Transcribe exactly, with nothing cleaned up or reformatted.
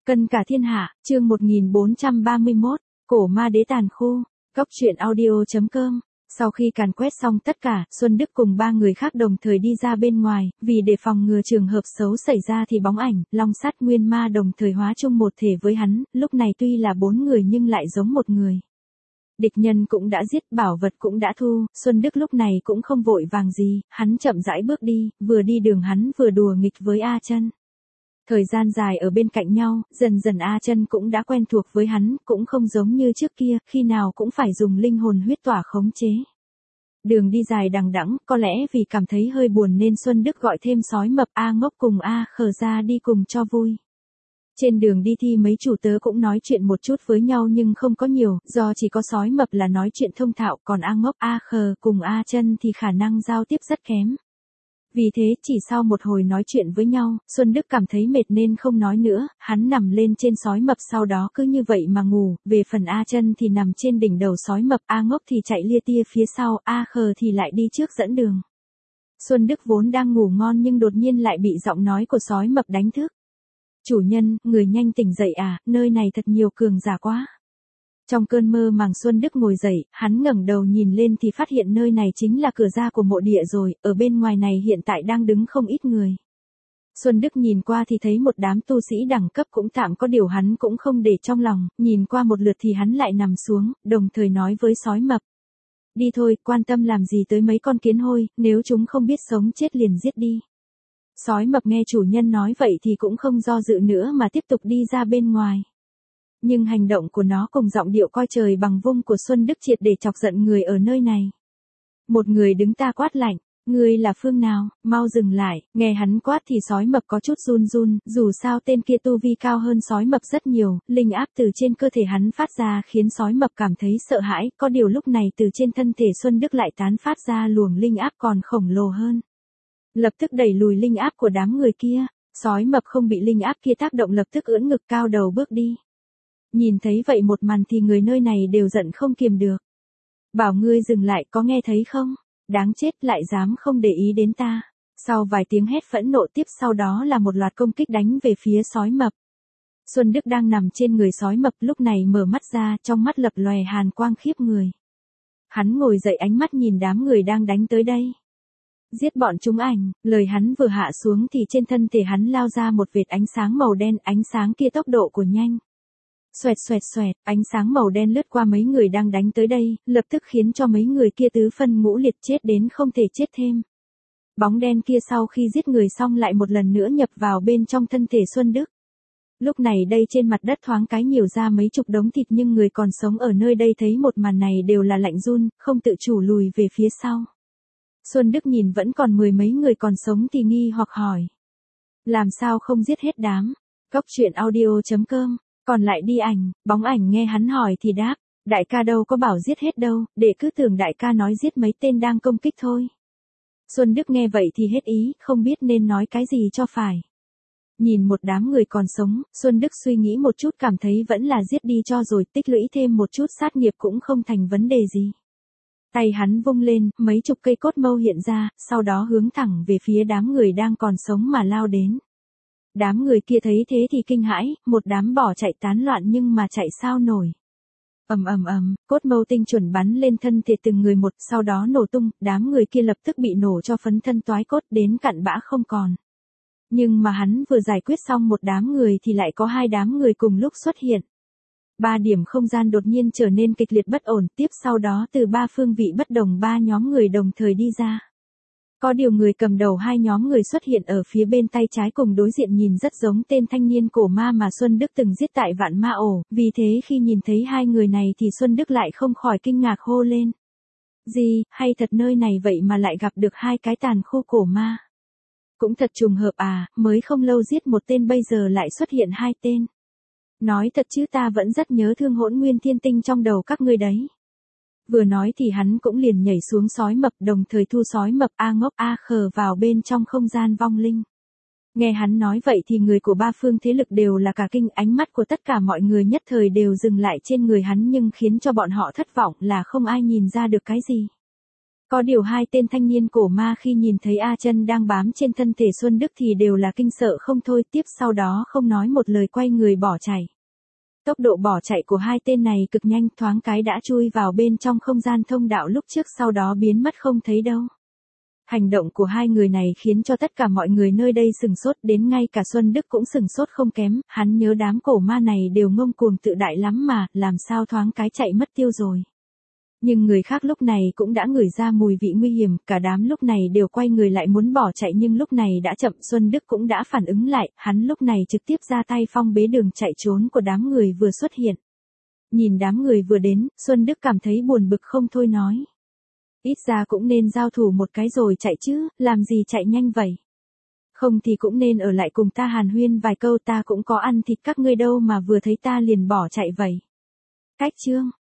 Cân cả thiên hạ, chương một nghìn bốn trăm ba mươi mốt, cổ ma đế tàn khu, góc truyện audio.com. Sau khi càn quét xong tất cả, Xuân Đức cùng ba người khác đồng thời đi ra bên ngoài, vì để phòng ngừa trường hợp xấu xảy ra thì bóng ảnh, long sắt nguyên ma đồng thời hóa chung một thể với hắn, lúc này tuy là bốn người nhưng lại giống một người. Địch nhân cũng đã giết, bảo vật cũng đã thu, Xuân Đức lúc này cũng không vội vàng gì, hắn chậm rãi bước đi, vừa đi đường hắn vừa đùa nghịch với A Chân. Thời gian dài ở bên cạnh nhau, dần dần A Chân cũng đã quen thuộc với hắn, cũng không giống như trước kia, khi nào cũng phải dùng linh hồn huyết tỏa khống chế. Đường đi dài đằng đẵng, có lẽ vì cảm thấy hơi buồn nên Xuân Đức gọi thêm sói mập A Ngốc cùng A Khờ ra đi cùng cho vui. Trên đường đi thì mấy chủ tớ cũng nói chuyện một chút với nhau nhưng không có nhiều, do chỉ có sói mập là nói chuyện thông thạo, còn A Ngốc A Khờ cùng A Chân thì khả năng giao tiếp rất kém. Vì thế chỉ sau một hồi nói chuyện với nhau, Xuân Đức cảm thấy mệt nên không nói nữa, hắn nằm lên trên sói mập sau đó cứ như vậy mà ngủ, về phần A Chân thì nằm trên đỉnh đầu sói mập, A Ngốc thì chạy lia tia phía sau, A Khờ thì lại đi trước dẫn đường. Xuân Đức vốn đang ngủ ngon nhưng đột nhiên lại bị giọng nói của sói mập đánh thức. Chủ nhân, người nhanh tỉnh dậy à, nơi này thật nhiều cường giả quá. Trong cơn mơ màng Xuân Đức ngồi dậy, hắn ngẩng đầu nhìn lên thì phát hiện nơi này chính là cửa ra của mộ địa rồi, ở bên ngoài này hiện tại đang đứng không ít người. Xuân Đức nhìn qua thì thấy một đám tu sĩ đẳng cấp cũng tạm có điều hắn cũng không để trong lòng, nhìn qua một lượt thì hắn lại nằm xuống, đồng thời nói với sói mập. Đi thôi, quan tâm làm gì tới mấy con kiến hôi, nếu chúng không biết sống chết liền giết đi. Sói mập nghe chủ nhân nói vậy thì cũng không do dự nữa mà tiếp tục đi ra bên ngoài. Nhưng hành động của nó cùng giọng điệu coi trời bằng vung của Xuân Đức triệt để chọc giận người ở nơi này. Một người đứng ta quát lạnh, ngươi là phương nào, mau dừng lại, nghe hắn quát thì sói mập có chút run run, dù sao tên kia tu vi cao hơn sói mập rất nhiều, linh áp từ trên cơ thể hắn phát ra khiến sói mập cảm thấy sợ hãi, có điều lúc này từ trên thân thể Xuân Đức lại tán phát ra luồng linh áp còn khổng lồ hơn. Lập tức đẩy lùi linh áp của đám người kia, sói mập không bị linh áp kia tác động lập tức ưỡn ngực cao đầu bước đi. Nhìn thấy vậy một màn thì người nơi này đều giận không kiềm được. Bảo ngươi dừng lại có nghe thấy không? Đáng chết lại dám không để ý đến ta. Sau vài tiếng hét phẫn nộ tiếp sau đó là một loạt công kích đánh về phía sói mập. Xuân Đức đang nằm trên người sói mập lúc này mở mắt ra trong mắt lập lòe hàn quang khiếp người. Hắn ngồi dậy ánh mắt nhìn đám người đang đánh tới đây. Giết bọn chúng ảnh, lời hắn vừa hạ xuống thì trên thân thể hắn lao ra một vệt ánh sáng màu đen, ánh sáng kia tốc độ của nhanh. Xoẹt xoẹt xoẹt, ánh sáng màu đen lướt qua mấy người đang đánh tới đây, lập tức khiến cho mấy người kia tứ phân ngũ liệt chết đến không thể chết thêm. Bóng đen kia sau khi giết người xong lại một lần nữa nhập vào bên trong thân thể Xuân Đức. Lúc này đây trên mặt đất thoáng cái nhiều ra mấy chục đống thịt nhưng người còn sống ở nơi đây thấy một màn này đều là lạnh run, không tự chủ lùi về phía sau. Xuân Đức nhìn vẫn còn mười mấy người còn sống thì nghi hoặc hỏi. Làm sao không giết hết đám? Góc truyện audio.com. Còn lại đi ảnh, bóng ảnh nghe hắn hỏi thì đáp, đại ca đâu có bảo giết hết đâu, để cứ tưởng đại ca nói giết mấy tên đang công kích thôi. Xuân Đức nghe vậy thì hết ý, không biết nên nói cái gì cho phải. Nhìn một đám người còn sống, Xuân Đức suy nghĩ một chút cảm thấy vẫn là giết đi cho rồi, tích lũy thêm một chút sát nghiệp cũng không thành vấn đề gì. Tay hắn vung lên, mấy chục cây cốt mâu hiện ra, sau đó hướng thẳng về phía đám người đang còn sống mà lao đến. Đám người kia thấy thế thì kinh hãi, một đám bỏ chạy tán loạn nhưng mà chạy sao nổi. Ầm ầm ầm, cốt mâu tinh chuẩn bắn lên thân thể từng người một, sau đó nổ tung, đám người kia lập tức bị nổ cho phấn thân toái cốt đến cặn bã không còn. Nhưng mà hắn vừa giải quyết xong một đám người thì lại có hai đám người cùng lúc xuất hiện. Ba điểm không gian đột nhiên trở nên kịch liệt bất ổn, tiếp sau đó từ ba phương vị bất đồng ba nhóm người đồng thời đi ra. Có điều người cầm đầu hai nhóm người xuất hiện ở phía bên tay trái cùng đối diện nhìn rất giống tên thanh niên cổ ma mà Xuân Đức từng giết tại Vạn Ma Ổ, vì thế khi nhìn thấy hai người này thì Xuân Đức lại không khỏi kinh ngạc hô lên. Gì, hay thật nơi này vậy mà lại gặp được hai cái tàn khu cổ ma. Cũng thật trùng hợp à, mới không lâu giết một tên bây giờ lại xuất hiện hai tên. Nói thật chứ ta vẫn rất nhớ thương Hỗn Nguyên Thiên Tinh trong đầu các ngươi đấy. Vừa nói thì hắn cũng liền nhảy xuống sói mập đồng thời thu sói mập A Ngốc A Khờ vào bên trong không gian vong linh. Nghe hắn nói vậy thì người của ba phương thế lực đều là cả kinh, ánh mắt của tất cả mọi người nhất thời đều dừng lại trên người hắn nhưng khiến cho bọn họ thất vọng là không ai nhìn ra được cái gì. Có điều hai tên thanh niên cổ ma khi nhìn thấy A Chân đang bám trên thân thể Xuân Đức thì đều là kinh sợ không thôi, tiếp sau đó không nói một lời quay người bỏ chạy. Tốc độ bỏ chạy của hai tên này cực nhanh, thoáng cái đã chui vào bên trong không gian thông đạo lúc trước sau đó biến mất không thấy đâu. Hành động của hai người này khiến cho tất cả mọi người nơi đây sửng sốt, đến ngay cả Xuân Đức cũng sửng sốt không kém, hắn nhớ đám cổ ma này đều ngông cuồng tự đại lắm mà, làm sao thoáng cái chạy mất tiêu rồi. Nhưng người khác lúc này cũng đã ngửi ra mùi vị nguy hiểm, cả đám lúc này đều quay người lại muốn bỏ chạy nhưng lúc này đã chậm, Xuân Đức cũng đã phản ứng lại, hắn lúc này trực tiếp ra tay phong bế đường chạy trốn của đám người vừa xuất hiện. Nhìn đám người vừa đến, Xuân Đức cảm thấy buồn bực không thôi nói. Ít ra cũng nên giao thủ một cái rồi chạy chứ, làm gì chạy nhanh vậy? Không thì cũng nên ở lại cùng ta hàn huyên vài câu, ta cũng có ăn thịt các ngươi đâu mà vừa thấy ta liền bỏ chạy vậy. Cách chương